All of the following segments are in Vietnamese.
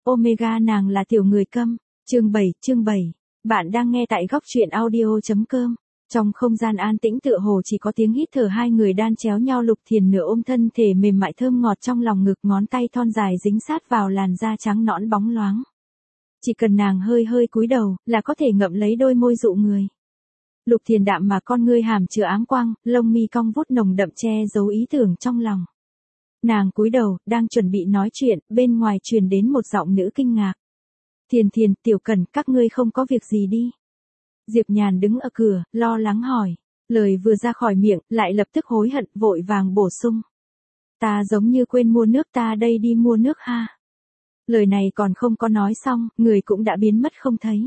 Omega nàng là tiểu người câm. Chương 7. Bạn đang nghe tại góc truyện audio.com. Trong không gian an tĩnh tựa hồ chỉ có tiếng hít thở hai người đan chéo nhau. Lục Thiền nửa ôm thân thể mềm mại thơm ngọt trong lòng ngực, ngón tay thon dài dính sát vào làn da trắng nõn bóng loáng. Chỉ cần nàng hơi hơi cúi đầu, là có thể ngậm lấy đôi môi dụ người. Lục Thiền đạm mà con ngươi hàm chứa áng quang, lông mi cong vút nồng đậm che giấu ý tưởng trong lòng. Nàng cúi đầu, đang chuẩn bị nói chuyện, bên ngoài truyền đến một giọng nữ kinh ngạc. Thiền, Tiểu Cần, các ngươi không có việc gì đi. Diệp Nhàn đứng ở cửa, lo lắng hỏi. Lời vừa ra khỏi miệng, lại lập tức hối hận, vội vàng bổ sung. Ta giống như quên mua nước, ta đây đi mua nước ha. Lời này còn không có nói xong, người cũng đã biến mất không thấy.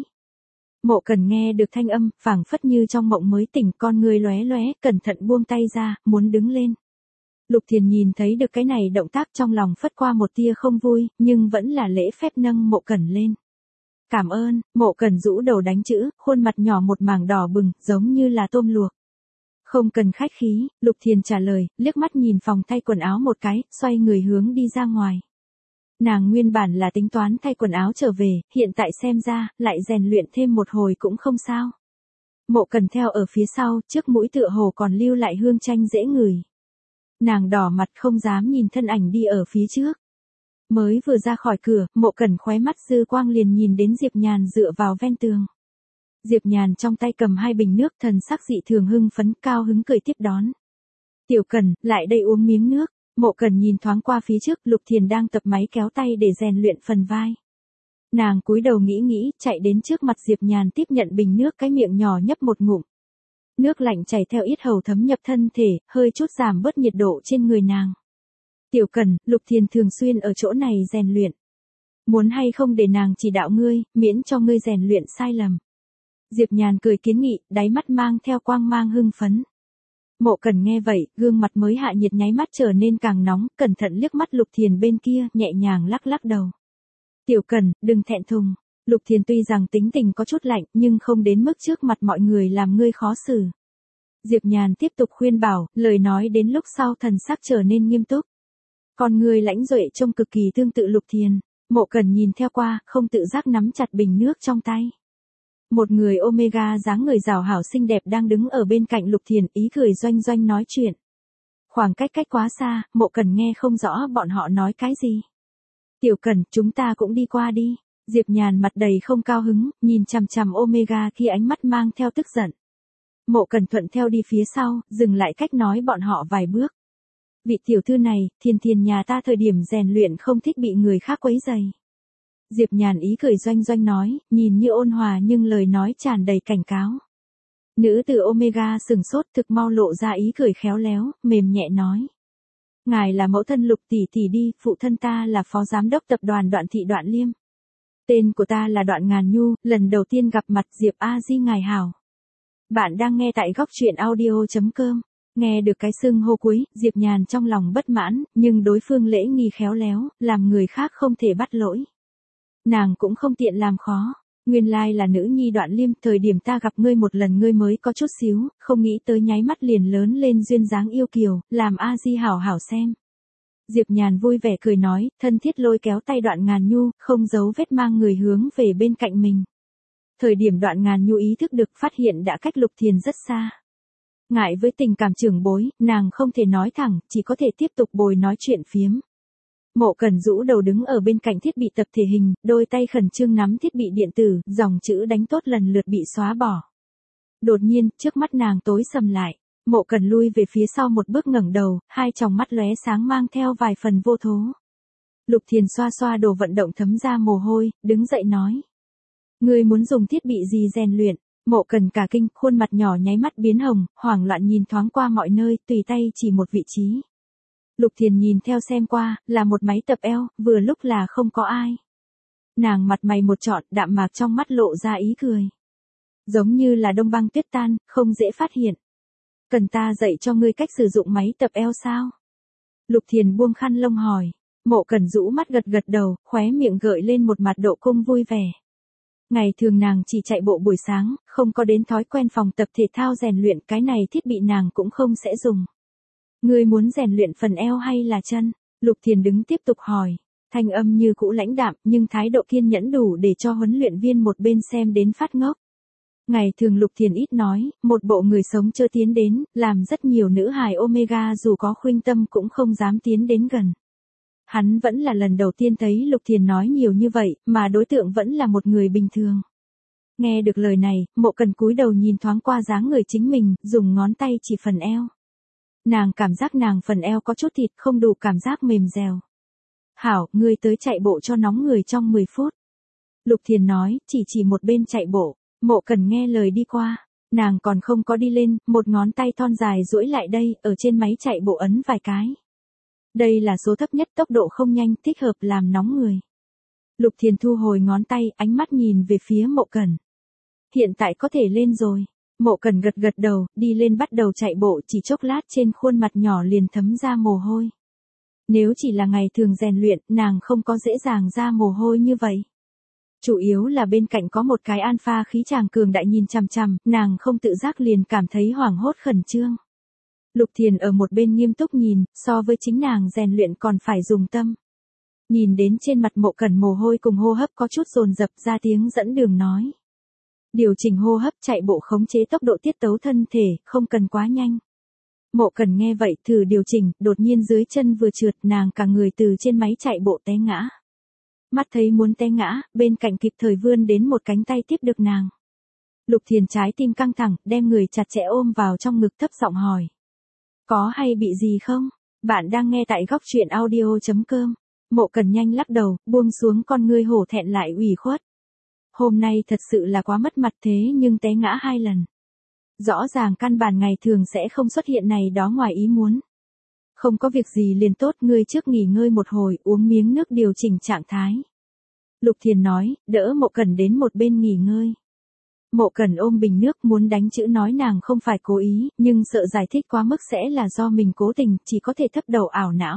Mộ Cần nghe được thanh âm, phảng phất như trong mộng mới tỉnh, con người lóe lóe, cẩn thận buông tay ra, muốn đứng lên. Lục Thiền nhìn thấy được cái này động tác trong lòng phất qua một tia không vui, nhưng vẫn là lễ phép nâng Mộ Cần lên. Cảm ơn. Mộ Cần rũ đầu đánh chữ, khuôn mặt nhỏ một mảng đỏ bừng, giống như là tôm luộc. Không cần khách khí, Lục Thiền trả lời, liếc mắt nhìn phòng thay quần áo một cái, xoay người hướng đi ra ngoài. Nàng nguyên bản là tính toán thay quần áo trở về, hiện tại xem ra, lại rèn luyện thêm một hồi cũng không sao. Mộ Cần theo ở phía sau, trước mũi tựa hồ còn lưu lại hương chanh dễ ngửi. Nàng đỏ mặt không dám nhìn thân ảnh đi ở phía trước. Mới vừa ra khỏi cửa, Mộ Cần khóe mắt dư quang liền nhìn đến Diệp Nhàn dựa vào ven tường. Diệp Nhàn trong tay cầm 2 bình nước, thần sắc dị thường hưng phấn, cao hứng cười tiếp đón. Tiểu Cần, lại đây uống miếng nước. Mộ Cần nhìn thoáng qua phía trước, Lục Thiền đang tập máy kéo tay để rèn luyện phần vai. Nàng cúi đầu nghĩ, chạy đến trước mặt Diệp Nhàn tiếp nhận bình nước, cái miệng nhỏ nhấp một ngụm. Nước lạnh chảy theo yết hầu thấm nhập thân thể, hơi chút giảm bớt nhiệt độ trên người nàng. Tiểu Cần, Lục Thiền thường xuyên ở chỗ này rèn luyện. Muốn hay không để nàng chỉ đạo ngươi, miễn cho ngươi rèn luyện sai lầm. Diệp Nhàn cười kiến nghị, đáy mắt mang theo quang mang hưng phấn. Mộ Cần nghe vậy, gương mặt mới hạ nhiệt nháy mắt trở nên càng nóng, cẩn thận liếc mắt Lục Thiền bên kia, nhẹ nhàng lắc đầu. Tiểu Cần, đừng thẹn thùng. Lục Thiền tuy rằng tính tình có chút lạnh, nhưng không đến mức trước mặt mọi người làm ngươi khó xử. Diệp Nhàn tiếp tục khuyên bảo, lời nói đến lúc sau thần sắc trở nên nghiêm túc. Con người lãnh duệ trông cực kỳ tương tự Lục Thiền. Mộ Cần nhìn theo qua, không tự giác nắm chặt bình nước trong tay. Một người Omega dáng người rào hảo xinh đẹp đang đứng ở bên cạnh Lục Thiền, ý cười doanh nói chuyện. Khoảng cách quá xa, Mộ Cần nghe không rõ bọn họ nói cái gì. Tiểu Cần, chúng ta cũng đi qua đi. Diệp Nhàn mặt đầy không cao hứng, nhìn chằm chằm Omega khi ánh mắt mang theo tức giận. Mộ Cần thuận theo đi phía sau, dừng lại cách nói bọn họ vài bước. Vị tiểu thư này, Thiền nhà ta thời điểm rèn luyện không thích bị người khác quấy rầy. Diệp Nhàn ý cười doanh nói, nhìn như ôn hòa nhưng lời nói tràn đầy cảnh cáo. Nữ tử Omega sừng sốt, thực mau lộ ra ý cười khéo léo, mềm nhẹ nói. Ngài là mẫu thân Lục tỷ đi, phụ thân ta là phó giám đốc tập đoàn Đoạn Thị Đoạn Liêm. Tên của ta là Đoạn Ngàn Nhu, lần đầu tiên gặp mặt Diệp A Di ngài hảo. Bạn đang nghe tại góc truyện audio.com. Nghe được cái xưng hô cuối, Diệp Nhàn trong lòng bất mãn, nhưng đối phương lễ nghi khéo léo, làm người khác không thể bắt lỗi. Nàng cũng không tiện làm khó. Nguyên lai là nữ nhi Đoạn Liêm, thời điểm ta gặp ngươi một lần ngươi mới có chút xíu, không nghĩ tới nháy mắt liền lớn lên duyên dáng yêu kiều, làm A Di hảo hảo xem. Diệp Nhàn vui vẻ cười nói, thân thiết lôi kéo tay Đoạn Ngàn Nhu, không giấu vết mang người hướng về bên cạnh mình. Thời điểm Đoạn Ngàn Nhu ý thức được phát hiện đã cách Lục Thiền rất xa. Ngại với tình cảm trưởng bối, nàng không thể nói thẳng, chỉ có thể tiếp tục bồi nói chuyện phiếm. Mộ Cần rũ đầu đứng ở bên cạnh thiết bị tập thể hình, đôi tay khẩn trương nắm thiết bị điện tử, dòng chữ đánh tốt lần lượt bị xóa bỏ. Đột nhiên, trước mắt nàng tối sầm lại. Mộ Cần lui về phía sau một bước ngẩng đầu, hai tròng mắt lóe sáng mang theo vài phần vô thố. Lục Thiền xoa đồ vận động thấm ra mồ hôi, đứng dậy nói. Ngươi muốn dùng thiết bị gì rèn luyện? Mộ Cần cả kinh, khuôn mặt nhỏ nháy mắt biến hồng, hoảng loạn nhìn thoáng qua mọi nơi, tùy tay chỉ một vị trí. Lục Thiền nhìn theo xem qua, là một máy tập eo, vừa lúc là không có ai. Nàng mặt mày một trọn, đạm mạc trong mắt lộ ra ý cười. Giống như là đông băng tuyết tan, không dễ phát hiện. Cần ta dạy cho ngươi cách sử dụng máy tập eo sao? Lục Thiền buông khăn lông hỏi. Mộ Cần rũ mắt gật đầu, khóe miệng gợi lên một mặt độ cung vui vẻ. Ngày thường nàng chỉ chạy bộ buổi sáng, không có đến thói quen phòng tập thể thao rèn luyện, cái này thiết bị nàng cũng không sẽ dùng. Ngươi muốn rèn luyện phần eo hay là chân? Lục Thiền đứng tiếp tục hỏi. Thanh âm như cũ lãnh đạm, nhưng thái độ kiên nhẫn đủ để cho huấn luyện viên một bên xem đến phát ngốc. Ngày thường Lục Thiền ít nói, một bộ người sống chưa tiến đến, làm rất nhiều nữ hài Omega dù có khuynh tâm cũng không dám tiến đến gần. Hắn vẫn là lần đầu tiên thấy Lục Thiền nói nhiều như vậy, mà đối tượng vẫn là một người bình thường. Nghe được lời này, Mộ Cần cúi đầu nhìn thoáng qua dáng người chính mình, dùng ngón tay chỉ phần eo. Nàng cảm giác nàng phần eo có chút thịt, không đủ cảm giác mềm dẻo. Hảo, ngươi tới chạy bộ cho nóng người trong 10 phút. Lục Thiền nói, chỉ một bên chạy bộ. Mộ Cần nghe lời đi qua. Nàng còn không có đi lên, một ngón tay thon dài duỗi lại đây, ở trên máy chạy bộ ấn vài cái. Đây là số thấp nhất, tốc độ không nhanh, thích hợp làm nóng người. Lục Thiền thu hồi ngón tay, ánh mắt nhìn về phía Mộ Cần. Hiện tại có thể lên rồi. Mộ Cần gật gật đầu, đi lên bắt đầu chạy bộ, chỉ chốc lát trên khuôn mặt nhỏ liền thấm ra mồ hôi. Nếu chỉ là ngày thường rèn luyện, nàng không có dễ dàng ra mồ hôi như vậy. Chủ yếu là bên cạnh có một cái alpha khí chàng cường đại nhìn chằm chằm, nàng không tự giác liền cảm thấy hoảng hốt khẩn trương. Lục Thiền ở một bên nghiêm túc nhìn, so với chính nàng rèn luyện còn phải dùng tâm. Nhìn đến trên mặt Mộ Cần mồ hôi cùng hô hấp có chút dồn dập, ra tiếng dẫn đường nói. Điều chỉnh hô hấp, chạy bộ khống chế tốc độ tiết tấu thân thể, không cần quá nhanh. Mộ Cần nghe vậy thử điều chỉnh, đột nhiên dưới chân vừa trượt, nàng cả người từ trên máy chạy bộ té ngã. Mắt thấy muốn té ngã, bên cạnh kịp thời vươn đến một cánh tay tiếp được nàng. Lục Thiền trái tim căng thẳng, đem người chặt chẽ ôm vào trong ngực thấp giọng hỏi. Có hay bị gì không? Bạn đang nghe tại góc truyện audio.com. Mộ Cần nhanh lắc đầu, buông xuống con ngươi hổ thẹn lại ủy khuất. Hôm nay thật sự là quá mất mặt thế nhưng té ngã 2 lần. Rõ ràng căn bản ngày thường sẽ không xuất hiện này đó ngoài ý muốn. Không có việc gì liền tốt, ngươi trước nghỉ ngơi một hồi, uống miếng nước điều chỉnh trạng thái. Lục Thiền nói, đỡ Mộ Cần đến một bên nghỉ ngơi. Mộ Cần ôm bình nước muốn đánh chữ nói nàng không phải cố ý, nhưng sợ giải thích quá mức sẽ là do mình cố tình, chỉ có thể thấp đầu ảo não.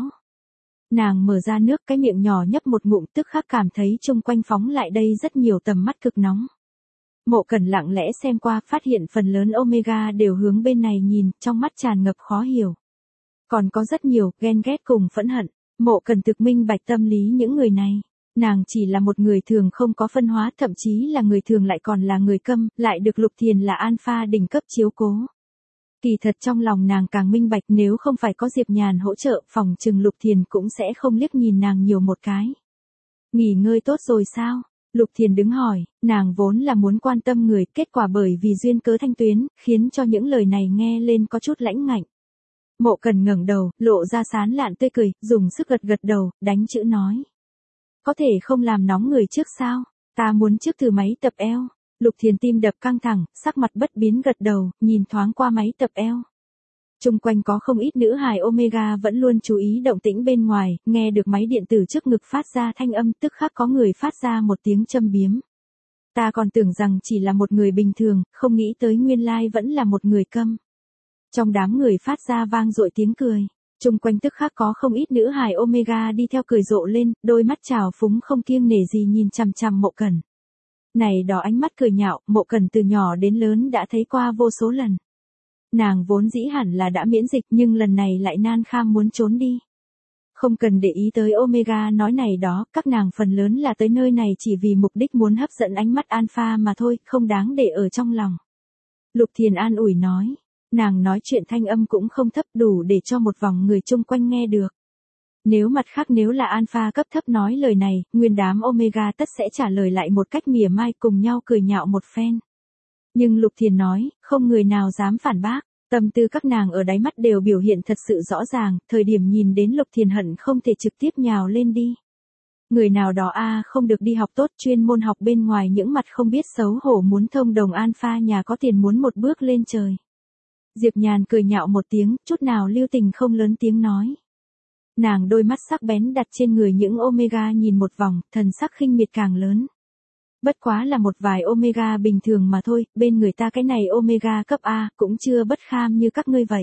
Nàng mở ra nước, cái miệng nhỏ nhấp một ngụm, tức khắc cảm thấy chung quanh phóng lại đây rất nhiều tầm mắt cực nóng. Mộ Cần lặng lẽ xem qua, phát hiện phần lớn Omega đều hướng bên này nhìn, trong mắt tràn ngập khó hiểu. Còn có rất nhiều, ghen ghét cùng phẫn hận. Mộ Cần thực minh bạch tâm lý những người này. Nàng chỉ là một người thường không có phân hóa, thậm chí là người thường lại còn là người câm, lại được Lục Thiền là alpha đỉnh cấp chiếu cố. Kỳ thật trong lòng nàng càng minh bạch, nếu không phải có Diệp Nhàn hỗ trợ, phòng trừng Lục Thiền cũng sẽ không liếc nhìn nàng nhiều một cái. Nghỉ ngơi tốt rồi sao? Lục Thiền đứng hỏi, nàng vốn là muốn quan tâm người, kết quả bởi vì duyên cớ Thanh Tuyến, khiến cho những lời này nghe lên có chút lãnh ngạnh. Mộ Cần ngẩng đầu, lộ ra sán lạn tươi cười, dùng sức gật gật đầu, đánh chữ nói. Có thể không làm nóng người trước sao? Ta muốn trước thử máy tập eo. Lục Thiền tim đập căng thẳng, sắc mặt bất biến gật đầu, nhìn thoáng qua máy tập eo. Chung quanh có không ít nữ hài Omega vẫn luôn chú ý động tĩnh bên ngoài, nghe được máy điện tử trước ngực phát ra thanh âm, tức khắc có người phát ra một tiếng châm biếm. Ta còn tưởng rằng chỉ là một người bình thường, không nghĩ tới nguyên lai vẫn là một người câm. Trong đám người phát ra vang dội tiếng cười. Chung quanh tức khắc có không ít nữ hài Omega đi theo cười rộ lên, đôi mắt trào phúng không kiêng nể gì nhìn chằm chằm Mộ Cần. Này đó ánh mắt cười nhạo, Mộ Cần từ nhỏ đến lớn đã thấy qua vô số lần. Nàng vốn dĩ hẳn là đã miễn dịch nhưng lần này lại nan kham muốn trốn đi. Không cần để ý tới Omega nói này đó, các nàng phần lớn là tới nơi này chỉ vì mục đích muốn hấp dẫn ánh mắt alpha mà thôi, không đáng để ở trong lòng. Lục Thiền an ủi nói. Nàng nói chuyện thanh âm cũng không thấp, đủ để cho một vòng người chung quanh nghe được. Nếu mặt khác nếu là alpha cấp thấp nói lời này, nguyên đám Omega tất sẽ trả lời lại một cách mỉa mai, cùng nhau cười nhạo một phen. Nhưng Lục Thiền nói, không người nào dám phản bác, tâm tư các nàng ở đáy mắt đều biểu hiện thật sự rõ ràng, thời điểm nhìn đến Lục Thiền hận không thể trực tiếp nhào lên đi. Người nào đó không được đi học tốt, chuyên môn học bên ngoài những mặt không biết xấu hổ, muốn thông đồng alpha nhà có tiền muốn một bước lên trời. Diệp Nhàn cười nhạo một tiếng, chút nào lưu tình không lớn tiếng nói. Nàng đôi mắt sắc bén đặt trên người những Omega nhìn một vòng, thần sắc khinh miệt càng lớn. Bất quá là một vài Omega bình thường mà thôi, bên người ta cái này Omega cấp A cũng chưa bất kham như các ngươi vậy.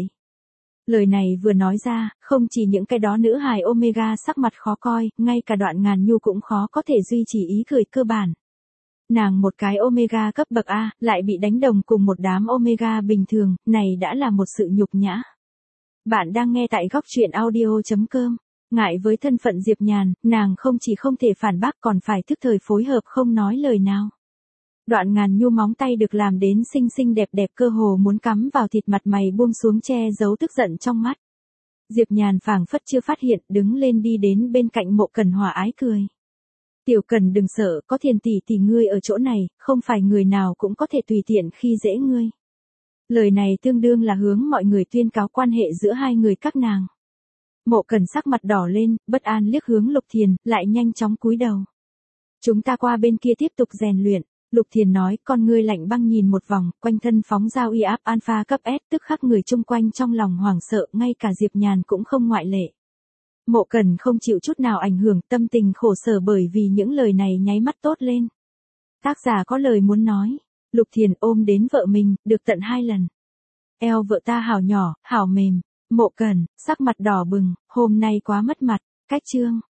Lời này vừa nói ra, không chỉ những cái đó nữ hài Omega sắc mặt khó coi, ngay cả Đoạn Ngàn Nhu cũng khó có thể duy trì ý cười cơ bản. Nàng một cái Omega cấp bậc A, lại bị đánh đồng cùng một đám Omega bình thường, này đã là một sự nhục nhã. Bạn đang nghe tại góc truyện audio.com. Ngại với thân phận Diệp Nhàn, nàng không chỉ không thể phản bác còn phải thức thời phối hợp không nói lời nào. Đoạn Ngàn Nhu móng tay được làm đến xinh xinh đẹp đẹp cơ hồ muốn cắm vào thịt, mặt mày buông xuống che giấu tức giận trong mắt. Diệp Nhàn phảng phất chưa phát hiện, đứng lên đi đến bên cạnh Mộ Cần hòa ái cười. Tiểu Cần đừng sợ, có Thiền tỷ tỷ ngươi ở chỗ này, không phải người nào cũng có thể tùy tiện khi dễ ngươi. Lời này tương đương là hướng mọi người tuyên cáo quan hệ giữa hai người các nàng. Mộ Cần sắc mặt đỏ lên, bất an liếc hướng Lục Thiền, lại nhanh chóng cúi đầu. Chúng ta qua bên kia tiếp tục rèn luyện. Lục Thiền nói, con ngươi lạnh băng nhìn một vòng, quanh thân phóng ra uy áp alpha cấp S, tức khắc người chung quanh trong lòng hoảng sợ, ngay cả Diệp Nhàn cũng không ngoại lệ. Mộ Cần không chịu chút nào ảnh hưởng, tâm tình khổ sở bởi vì những lời này nháy mắt tốt lên. Tác giả có lời muốn nói. Lục Thiền ôm đến vợ mình, được tận 2 lần. Eo vợ ta hảo nhỏ, hảo mềm. Mộ Cần, sắc mặt đỏ bừng, hôm nay quá mất mặt. Cách chương.